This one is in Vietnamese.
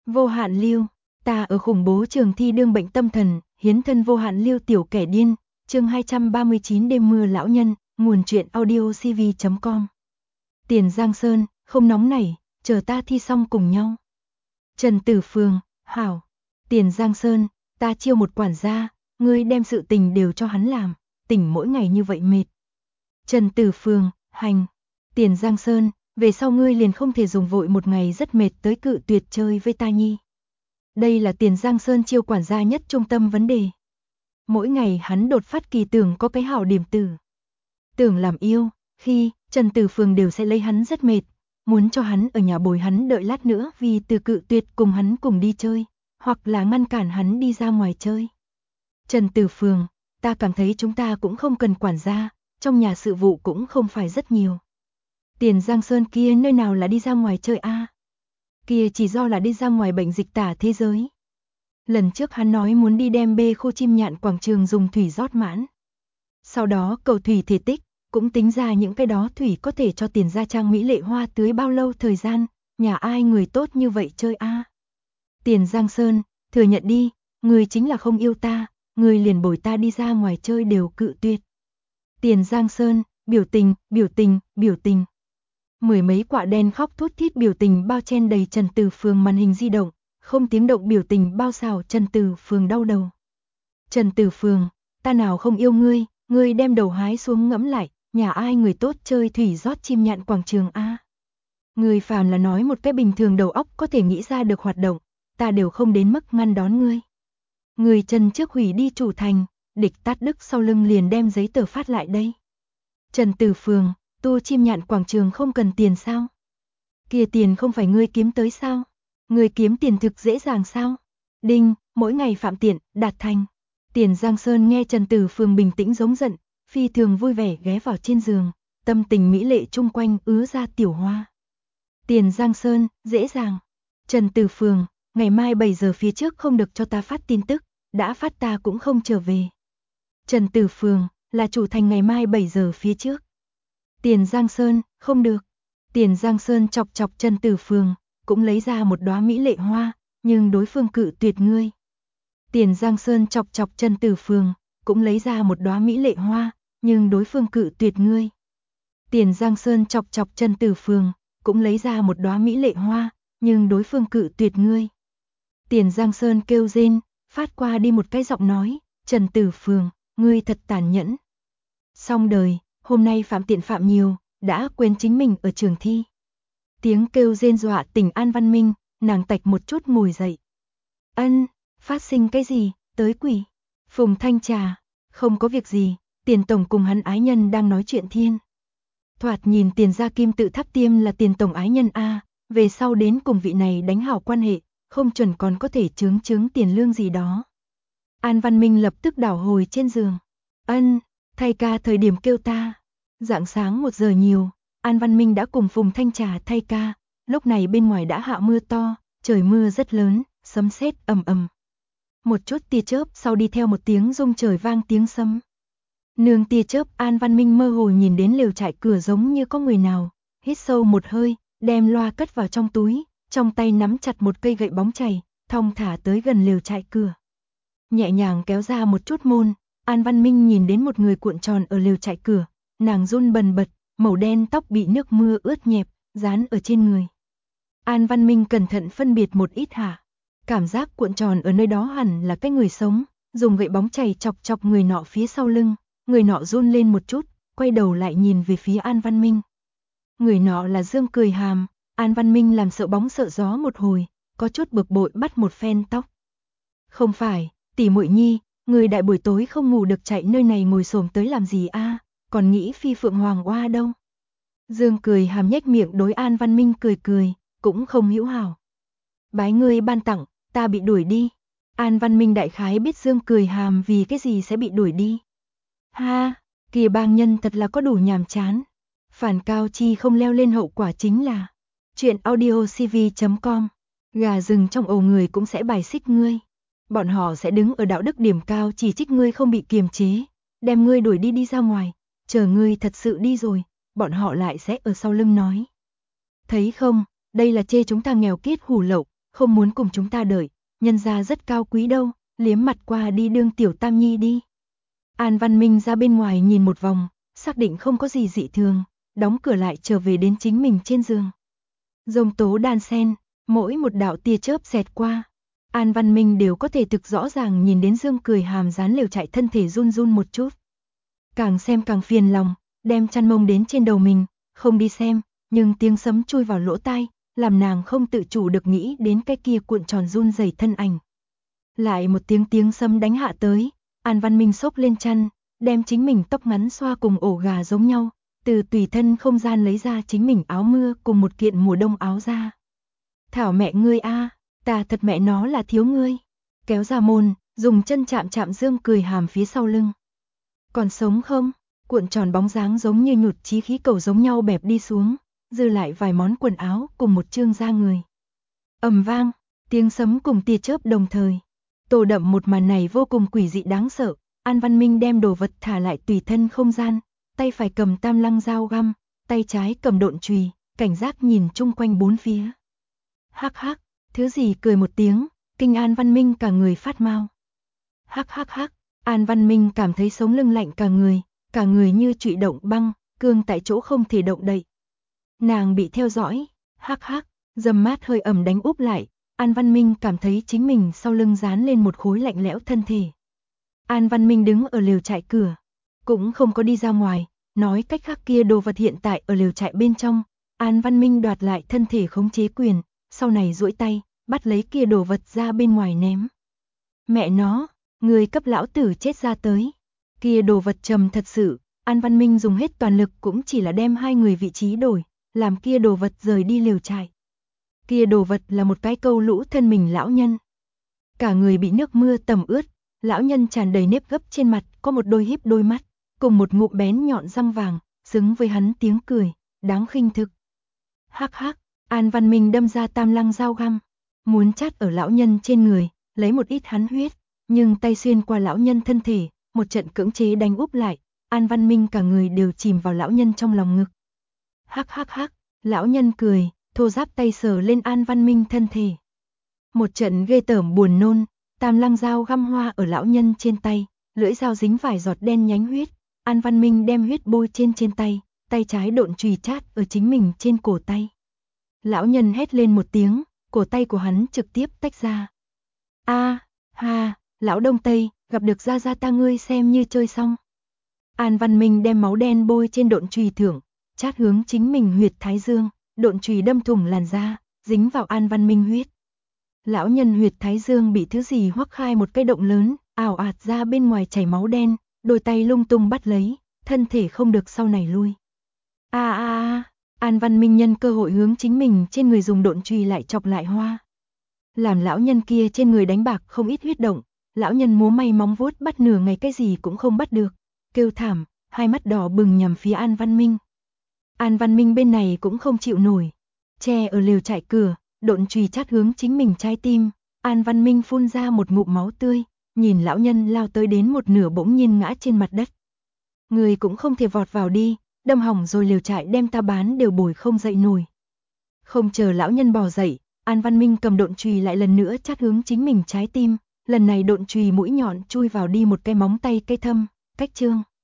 Vô hạn lưu, ta ở khủng bố trường thi đương bệnh tâm thần, hiến thân vô hạn lưu tiểu kẻ điên, chương 239 đêm mưa lão nhân, nguồn truyện audio cv.com. Tiền Giang Sơn, không nóng nảy, chờ ta thi xong cùng nhau. Trần Tử Phường, hảo. Tiền Giang Sơn, ta chiêu một quản gia, ngươi đem sự tình đều cho hắn làm, tỉnh mỗi ngày như vậy mệt. Trần Tử Phường, hành. Tiền Giang Sơn, về sau ngươi liền không thể dùng vội một ngày rất mệt tới cự tuyệt chơi với ta nhi. Đây là Tiền Giang Sơn chiêu quản gia nhất trung tâm vấn đề. Mỗi ngày hắn đột phát kỳ tưởng có cái hảo điểm tử. Tưởng làm yêu, khi Trần Tử Phường đều sẽ lấy hắn rất mệt, muốn cho hắn ở nhà bồi hắn đợi lát nữa vì từ cự tuyệt cùng hắn cùng đi chơi, hoặc là ngăn cản hắn đi ra ngoài chơi. Trần Tử Phường, ta cảm thấy chúng ta cũng không cần quản gia, trong nhà sự vụ cũng không phải rất nhiều. Tiền Giang Sơn kia nơi nào là đi ra ngoài chơi a? Kia chỉ do là đi ra ngoài bệnh dịch tả thế giới. Lần trước hắn nói muốn đi đem bê khô chim nhạn quảng trường dùng thủy rót mãn. Sau đó cầu thủy thể tích, cũng tính ra những cái đó thủy có thể cho Tiền gia trang mỹ lệ hoa tưới bao lâu thời gian, nhà ai người tốt như vậy chơi a? Tiền Giang Sơn, thừa nhận đi, người chính là không yêu ta, người liền bồi ta đi ra ngoài chơi đều cự tuyệt. Tiền Giang Sơn, biểu tình, biểu tình, biểu tình. Mười mấy quạ đen khóc thút thít biểu tình bao chen đầy Trần Tử Phường màn hình di động, không tiếng động biểu tình bao xào Trần Tử Phường đau đầu. Trần Tử Phường, ta nào không yêu ngươi, ngươi đem đầu hái xuống ngẫm lại, nhà ai người tốt chơi thủy rót chim nhạn quảng trường a? Ngươi phàm là nói một cái bình thường đầu óc có thể nghĩ ra được hoạt động, ta đều không đến mức ngăn đón ngươi. Ngươi Trần trước hủy đi chủ thành, địch tát đức sau lưng liền đem giấy tờ phát lại đây. Trần Tử Phường, tu chim nhạn quảng trường không cần tiền sao? Kia tiền không phải ngươi kiếm tới sao? Ngươi kiếm tiền thực dễ dàng sao? Đinh, mỗi ngày phạm tiện, đạt thành. Tiền Giang Sơn nghe Trần Tử Phường bình tĩnh giống giận, phi thường vui vẻ ghé vào trên giường, tâm tình mỹ lệ chung quanh ứa ra tiểu hoa. Tiền Giang Sơn, dễ dàng. Trần Tử Phường, ngày mai 7 giờ phía trước không được cho ta phát tin tức, đã phát ta cũng không trở về. Trần Tử Phường, là chủ thành ngày mai 7 giờ phía trước. Tiền Giang Sơn, không được. Tiền Giang Sơn chọc chọc Trần Tử Phường, cũng lấy ra một đóa mỹ lệ hoa, nhưng đối phương cự tuyệt ngươi. Tiền Giang Sơn chọc chọc Trần Tử Phường, cũng lấy ra một đóa mỹ lệ hoa, nhưng đối phương cự tuyệt ngươi. Tiền Giang Sơn chọc chọc Trần Tử Phường, cũng lấy ra một đóa mỹ lệ hoa, nhưng đối phương cự tuyệt ngươi. Tiền Giang Sơn kêu rên, phát qua đi một cái giọng nói, Trần Tử Phường, ngươi thật tàn nhẫn. Xong đời, hôm nay phạm tiện phạm nhiều, đã quên chính mình ở trường thi. Tiếng kêu rên dọa tỉnh An Văn Minh, nàng tạch một chút ngồi dậy. Ân, phát sinh cái gì, tới quỷ. Phùng Thanh Trà, không có việc gì, Tiền Tổng cùng hắn ái nhân đang nói chuyện thiên. Thoạt nhìn Tiền gia kim tự tháp tiêm là Tiền Tổng ái nhân a, về sau đến cùng vị này đánh hảo quan hệ, không chuẩn còn có thể chứng tiền lương gì đó. An Văn Minh lập tức đảo hồi trên giường. Ân, thay ca thời điểm kêu ta. Rạng sáng 1 giờ nhiều, An Văn Minh đã cùng Phùng Thanh Trà thay ca, lúc này bên ngoài đã hạ mưa to, trời mưa rất lớn, sấm sét ầm ầm. Một chút tia chớp sau đi theo một tiếng rung trời vang tiếng sấm. Nương tia chớp An Văn Minh mơ hồ nhìn đến lều trại cửa giống như có người nào, hít sâu một hơi, đem loa cất vào trong túi, trong tay nắm chặt một cây gậy bóng chày, thong thả tới gần lều trại cửa. Nhẹ nhàng kéo ra một chút môn, An Văn Minh nhìn đến một người cuộn tròn ở lều trại cửa, nàng run bần bật, màu đen tóc bị nước mưa ướt nhẹp, dán ở trên người. An Văn Minh cẩn thận phân biệt một ít hả, cảm giác cuộn tròn ở nơi đó hẳn là cái người sống, dùng gậy bóng chày chọc chọc người nọ phía sau lưng, người nọ run lên một chút, quay đầu lại nhìn về phía An Văn Minh. Người nọ là Dương Cười Hàm, An Văn Minh làm sợ bóng sợ gió một hồi, có chút bực bội bắt một phen tóc. Không phải, tỷ muội nhi, người đại buổi tối không ngủ được chạy nơi này ngồi xổm tới làm gì a, còn nghĩ phi phượng hoàng oa đâu. Dương Cười Hàm nhếch miệng đối An Văn Minh cười cười, cũng không hữu hảo. Bái ngươi ban tặng, ta bị đuổi đi. An Văn Minh đại khái biết Dương Cười Hàm vì cái gì sẽ bị đuổi đi. Ha, kìa bang nhân thật là có đủ nhàm chán. Phản cao chi không leo lên hậu quả chính là chuyện audio cv.com. Gà rừng trong ổ người cũng sẽ bài xích ngươi. Bọn họ sẽ đứng ở đạo đức điểm cao chỉ trích ngươi không bị kiềm chế, đem ngươi đuổi đi ra ngoài, chờ ngươi thật sự đi rồi, bọn họ lại sẽ ở sau lưng nói. Thấy không, đây là chê chúng ta nghèo kiết hủ lậu, không muốn cùng chúng ta đợi, nhân gia rất cao quý đâu, liếm mặt qua đi đương tiểu tam nhi đi. An Văn Minh ra bên ngoài nhìn một vòng, xác định không có gì dị thường, đóng cửa lại trở về đến chính mình trên giường. Rông tố đan sen, mỗi một đạo tia chớp xẹt qua, An Văn Minh đều có thể thực rõ ràng nhìn đến Dương Cười Hàm dán lều trại thân thể run run một chút. Càng xem càng phiền lòng, đem chăn mông đến trên đầu mình, không đi xem, nhưng tiếng sấm chui vào lỗ tai, làm nàng không tự chủ được nghĩ đến cái kia cuộn tròn run rẩy thân ảnh. Lại một tiếng sấm đánh hạ tới, An Văn Minh xốc lên chăn, đem chính mình tóc ngắn xoa cùng ổ gà giống nhau, từ tùy thân không gian lấy ra chính mình áo mưa cùng một kiện mùa đông áo ra. Thảo mẹ ngươi a, ta thật mẹ nó là thiếu ngươi. Kéo ra môn, dùng chân chạm chạm Dương Cười Hàm phía sau lưng. Còn sống không? Cuộn tròn bóng dáng giống như nhụt chí khí cầu giống nhau bẹp đi xuống, dư lại vài món quần áo cùng một chương da người. Ầm vang, tiếng sấm cùng tia chớp đồng thời. Tô đậm một màn này vô cùng quỷ dị đáng sợ, An Văn Minh đem đồ vật thả lại tùy thân không gian, tay phải cầm tam lăng dao găm, tay trái cầm độn chùy, cảnh giác nhìn chung quanh bốn phía. Hắc hắc, thứ gì cười một tiếng, kinh An Văn Minh cả người phát mau. Hắc hắc hắc, An Văn Minh cảm thấy sống lưng lạnh cả người như trụy động băng, cương tại chỗ không thể động đậy. Nàng bị theo dõi, hắc hắc, dầm mát hơi ẩm đánh úp lại, An Văn Minh cảm thấy chính mình sau lưng dán lên một khối lạnh lẽo thân thể. An Văn Minh đứng ở lều trại cửa, cũng không có đi ra ngoài, nói cách khác kia đồ vật hiện tại ở lều trại bên trong, An Văn Minh đoạt lại thân thể khống chế quyền, sau này duỗi tay, bắt lấy kia đồ vật ra bên ngoài ném. Mẹ nó, người cấp lão tử chết ra tới. Kia đồ vật trầm thật sự, An Văn Minh dùng hết toàn lực cũng chỉ là đem hai người vị trí đổi, làm kia đồ vật rời đi lều trại. Kia đồ vật là một cái câu lũ thân mình lão nhân. Cả người bị nước mưa tầm ướt, lão nhân tràn đầy nếp gấp trên mặt, có một đôi híp đôi mắt, cùng một ngụm bén nhọn răng vàng, xứng với hắn tiếng cười, đáng khinh thực. Hắc hắc, An Văn Minh đâm ra tam lăng dao găm, muốn chát ở lão nhân trên người, lấy một ít hắn huyết, nhưng tay xuyên qua lão nhân thân thể, một trận cưỡng chế đánh úp lại, An Văn Minh cả người đều chìm vào lão nhân trong lòng ngực. Hắc hắc hắc, lão nhân cười, thô ráp tay sờ lên An Văn Minh thân thể. Một trận ghê tởm buồn nôn, tam lăng dao găm hoa ở lão nhân trên tay, lưỡi dao dính vài giọt đen nhánh huyết, An Văn Minh đem huyết bôi trên tay, tay trái độn chùy chát ở chính mình trên cổ tay. Lão nhân hét lên một tiếng, cổ tay của hắn trực tiếp tách ra. A, ha, lão Đông Tây, gặp được gia gia ta ngươi xem như chơi xong. An Văn Minh đem máu đen bôi trên độn chùy thưởng, chát hướng chính mình huyệt thái dương, độn chùy đâm thủng làn da, dính vào An Văn Minh huyết. Lão nhân huyệt thái dương bị thứ gì hoắc khai một cái động lớn, ảo ạt ra bên ngoài chảy máu đen, đôi tay lung tung bắt lấy, thân thể không được sau này lui. An Văn Minh nhân cơ hội hướng chính mình trên người dùng độn chùy lại chọc lại hoa. Làm lão nhân kia trên người đánh bạc không ít huyết động, lão nhân múa may móng vuốt bắt nửa ngày cái gì cũng không bắt được, kêu thảm, hai mắt đỏ bừng nhằm phía An Văn Minh. An Văn Minh bên này cũng không chịu nổi, che ở lều trại cửa, độn chùy chát hướng chính mình trái tim, An Văn Minh phun ra một ngụm máu tươi, nhìn lão nhân lao tới đến một nửa bỗng nhiên ngã trên mặt đất. Người cũng không thể vọt vào đi, đâm hỏng rồi lều trại đem ta bán đều bồi không dậy nổi. Không chờ lão nhân bò dậy, An Văn Minh cầm độn chùy lại lần nữa chát hướng chính mình trái tim, lần này độn chùy mũi nhọn chui vào đi một cái móng tay cây thâm, cách chương.